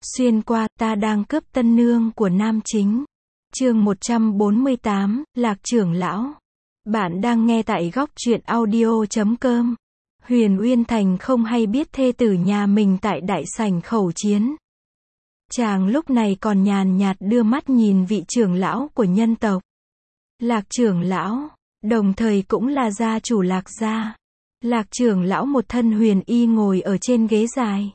Xuyên qua, ta đang cướp tân nương của nam chính. Chương 148, Lạc trưởng lão. Bạn đang nghe tại góc truyện audio.com. Huyền Uyên Thành không hay biết thê tử nhà mình tại đại sảnh khẩu chiến. Chàng lúc này còn nhàn nhạt đưa mắt nhìn vị trưởng lão của nhân tộc. Lạc trưởng lão, đồng thời cũng là gia chủ Lạc gia. Lạc trưởng lão một thân huyền y ngồi ở trên ghế dài.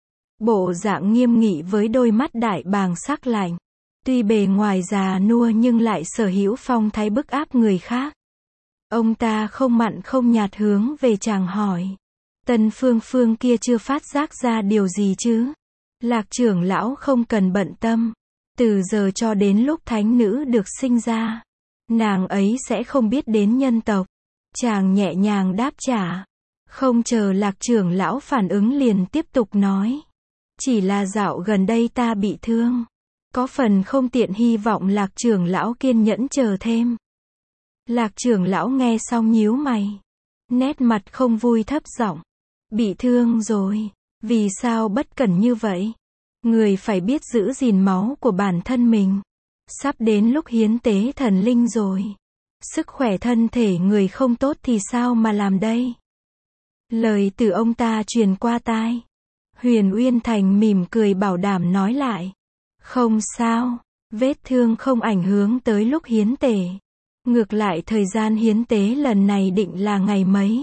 Bộ dạng nghiêm nghị với đôi mắt đại bàng sắc lạnh. Tuy bề ngoài già nua nhưng lại sở hữu phong thái bức áp người khác. Ông ta không mặn không nhạt hướng về chàng hỏi. Tân Phương Phương kia chưa phát giác ra điều gì chứ? Lạc trưởng lão không cần bận tâm. Từ giờ cho đến lúc thánh nữ được sinh ra, nàng ấy sẽ không biết đến nhân tộc. Chàng nhẹ nhàng đáp trả. Không chờ Lạc trưởng lão phản ứng liền tiếp tục nói. Chỉ là dạo gần đây ta bị thương. Có phần không tiện, hy vọng Lạc trưởng lão kiên nhẫn chờ thêm. Lạc trưởng lão nghe xong nhíu mày. Nét mặt không vui thấp giọng. Bị thương rồi. Vì sao bất cẩn như vậy? Người phải biết giữ gìn máu của bản thân mình. Sắp đến lúc hiến tế thần linh rồi. Sức khỏe thân thể người không tốt thì sao mà làm đây? Lời từ ông ta truyền qua tai. Huyền Uyên Thành mỉm cười bảo đảm nói lại. Không sao, vết thương không ảnh hưởng tới lúc hiến tế. Ngược lại thời gian hiến tế lần này định là ngày mấy?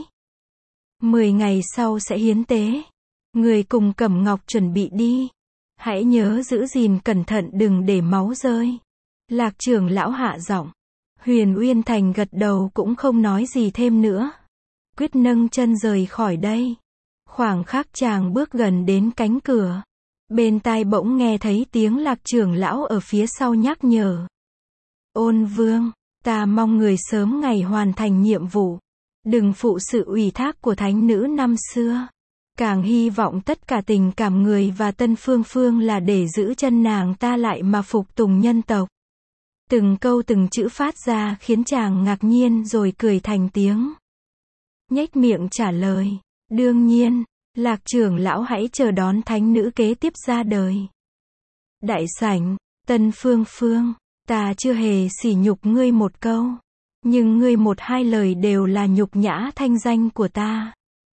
10 ngày sau sẽ hiến tế. Người cùng Cẩm Ngọc chuẩn bị đi. Hãy nhớ giữ gìn cẩn thận đừng để máu rơi. Lạc trưởng lão hạ giọng. Huyền Uyên Thành gật đầu cũng không nói gì thêm nữa. Quyết nâng chân rời khỏi đây. Khoảng khắc chàng bước gần đến cánh cửa. Bên tai bỗng nghe thấy tiếng Lạc trưởng lão ở phía sau nhắc nhở. Ôn vương, ta mong người sớm ngày hoàn thành nhiệm vụ. Đừng phụ sự ủy thác của thánh nữ năm xưa. Càng hy vọng tất cả tình cảm người và Tân Phương Phương là để giữ chân nàng ta lại mà phục tùng nhân tộc. Từng câu từng chữ phát ra khiến chàng ngạc nhiên rồi cười thành tiếng. Nhếch miệng trả lời. Đương nhiên, Lạc trưởng lão hãy chờ đón thánh nữ kế tiếp ra đời. Đại sảnh, Tân Phương Phương, ta chưa hề sỉ nhục ngươi một câu. Nhưng ngươi một hai lời đều là nhục nhã thanh danh của ta.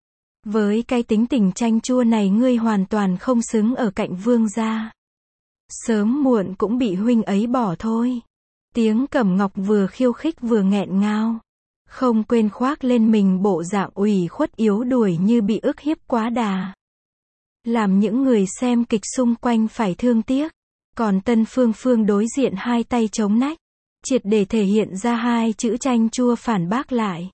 Với cái tính tình chanh chua này ngươi hoàn toàn không xứng ở cạnh vương gia. Sớm muộn cũng bị huynh ấy bỏ thôi. Tiếng Cẩm Ngọc vừa khiêu khích vừa nghẹn ngào. Không quên khoác lên mình bộ dạng ủy khuất yếu đuối như bị ức hiếp quá đà. Làm những người xem kịch xung quanh phải thương tiếc. Còn Tân Phương Phương đối diện hai tay chống nách. Triệt để thể hiện ra hai chữ chanh chua phản bác lại.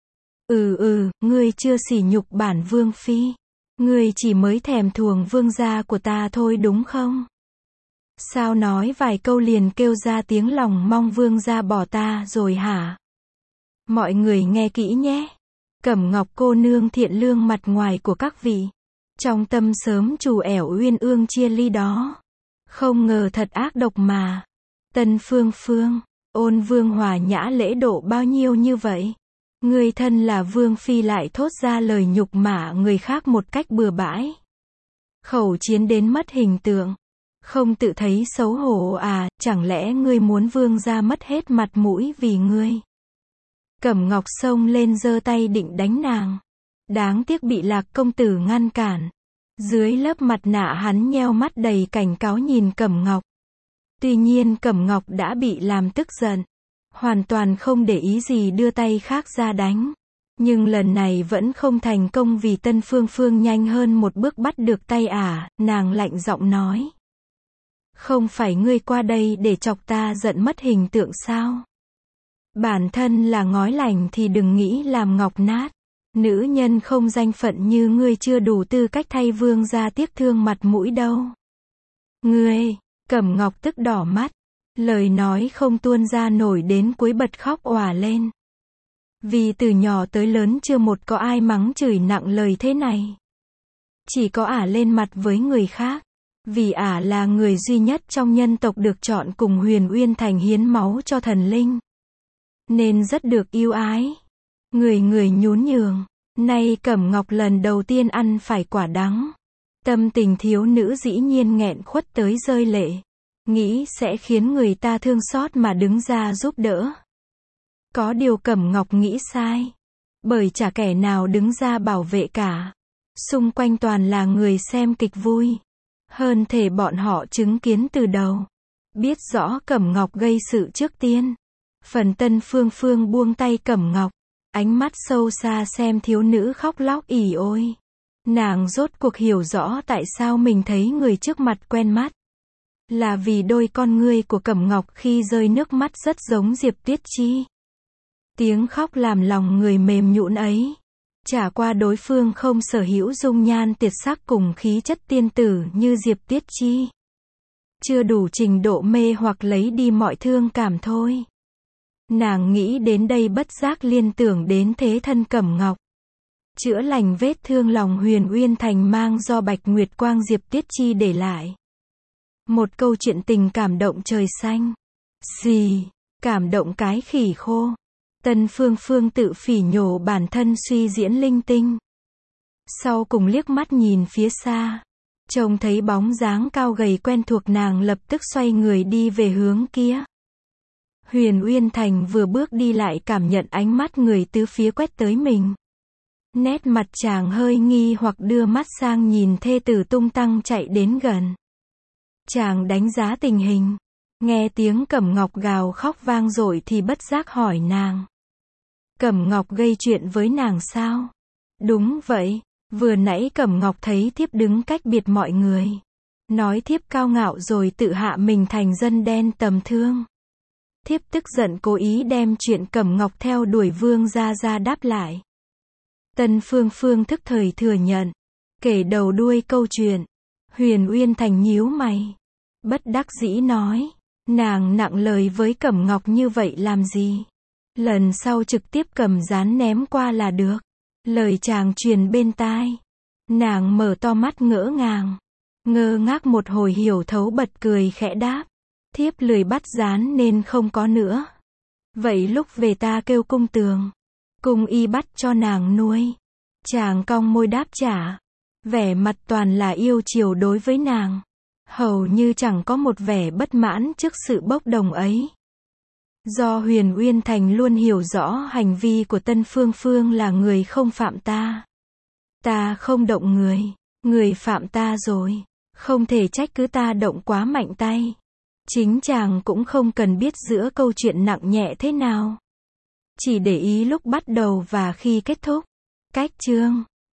Ngươi chưa sỉ nhục bản vương phi. Ngươi chỉ mới thèm thuồng vương gia của ta thôi đúng không? Sao nói vài câu liền kêu ra tiếng lòng mong vương gia bỏ ta rồi hả? Mọi người nghe kỹ nhé. Cẩm Ngọc cô nương thiện lương mặt ngoài của các vị. Trong tâm sớm trù ẻo uyên ương chia ly đó. Không ngờ thật ác độc mà. Tân Phương Phương, ôn vương hòa nhã lễ độ bao nhiêu như vậy? Người thân là vương phi lại thốt ra lời nhục mạ người khác một cách bừa bãi. Khẩu chiến đến mất hình tượng. Không tự thấy xấu hổ à, chẳng lẽ ngươi muốn vương gia mất hết mặt mũi vì ngươi? Cẩm Ngọc xông lên giơ tay định đánh nàng. Đáng tiếc bị Lạc công tử ngăn cản. Dưới lớp mặt nạ hắn nheo mắt đầy cảnh cáo nhìn Cẩm Ngọc. Tuy nhiên Cẩm Ngọc đã bị làm tức giận. Hoàn toàn không để ý gì đưa tay khác ra đánh. Nhưng lần này vẫn không thành công vì Tân Phương Phương nhanh hơn một bước bắt được tay nàng lạnh giọng nói. Không phải ngươi qua đây để chọc ta giận mất hình tượng sao? Bản thân là ngói lành thì đừng nghĩ làm ngọc nát. Nữ nhân không danh phận như ngươi chưa đủ tư cách thay vương gia tiếc thương mặt mũi đâu. Ngươi, Cẩm Ngọc tức đỏ mắt. Lời nói không tuôn ra nổi đến cuối bật khóc òa lên. Vì từ nhỏ tới lớn chưa một có ai mắng chửi nặng lời thế này. Chỉ có lên mặt với người khác. Vì là người duy nhất trong nhân tộc được chọn cùng Huyền Uyên Thành hiến máu cho thần linh. Nên rất được yêu ái. Người nhún nhường. Nay Cẩm Ngọc lần đầu tiên ăn phải quả đắng. Tâm tình thiếu nữ dĩ nhiên nghẹn khuất tới rơi lệ. Nghĩ sẽ khiến người ta thương xót mà đứng ra giúp đỡ. Có điều Cẩm Ngọc nghĩ sai. Bởi chả kẻ nào đứng ra bảo vệ cả. Xung quanh toàn là người xem kịch vui. Hơn thể bọn họ chứng kiến từ đầu. Biết rõ Cẩm Ngọc gây sự trước tiên. Phần Tân Phương Phương buông tay Cẩm Ngọc. Ánh mắt sâu xa xem thiếu nữ khóc lóc ỉ ôi. Nàng rốt cuộc hiểu rõ tại sao mình thấy người trước mặt quen mắt. Là vì đôi con ngươi của Cẩm Ngọc khi rơi nước mắt rất giống Diệp Tuyết Chi. Tiếng khóc làm lòng người mềm nhũn ấy. Chả qua đối phương không sở hữu dung nhan tuyệt sắc cùng khí chất tiên tử như Diệp Tuyết Chi. Chưa đủ trình độ mê hoặc lấy đi mọi thương cảm thôi. Nàng nghĩ đến đây bất giác liên tưởng đến thế thân Cẩm Ngọc. Chữa lành vết thương lòng Huyền Uyên Thành mang do Bạch Nguyệt Quang Diệp Tuyết Chi để lại. Một câu chuyện tình cảm động trời xanh. Gì? Cảm động cái khỉ khô. Tân Phương Phương tự phỉ nhổ bản thân suy diễn linh tinh. Sau cùng liếc mắt nhìn phía xa. Trông thấy bóng dáng cao gầy quen thuộc nàng lập tức xoay người đi về hướng kia. Huyền Uyên Thành vừa bước đi lại cảm nhận ánh mắt người tứ phía quét tới mình. Nét mặt chàng hơi nghi hoặc đưa mắt sang nhìn thê tử tung tăng chạy đến gần. Chàng đánh giá tình hình. Nghe tiếng Cẩm Ngọc gào khóc vang dội thì bất giác hỏi nàng. Cẩm Ngọc gây chuyện với nàng sao? Đúng vậy. Vừa nãy Cẩm Ngọc thấy thiếp đứng cách biệt mọi người. Nói thiếp cao ngạo rồi tự hạ mình thành dân đen tầm thương. Thiếp tức giận cố ý đem chuyện Cẩm Ngọc theo đuổi Vương gia ra đáp lại. Tân Phương Phương thức thời thừa nhận. Kể đầu đuôi câu chuyện. Huyền Uyên Thành nhíu mày. Bất đắc dĩ nói. Nàng nặng lời với Cẩm Ngọc như vậy làm gì? Lần sau trực tiếp cầm dán ném qua là được. Lời chàng truyền bên tai. Nàng mở to mắt ngỡ ngàng. Ngơ ngác một hồi hiểu thấu bật cười khẽ đáp. Thiếp lười bắt dán nên không có nữa. Vậy lúc về ta kêu cung tường. Cung y bắt cho nàng nuôi. Chàng cong môi đáp trả. Vẻ mặt toàn là yêu chiều đối với nàng. Hầu như chẳng có một vẻ bất mãn trước sự bốc đồng ấy. Do Huyền Uyên Thành luôn hiểu rõ hành vi của Tân Phương Phương là người không phạm ta. Ta không động người. Người phạm ta rồi. Không thể trách cứ ta động quá mạnh tay. Chính chàng cũng không cần biết giữa câu chuyện nặng nhẹ thế nào. Chỉ để ý lúc bắt đầu và khi kết thúc. Cách chương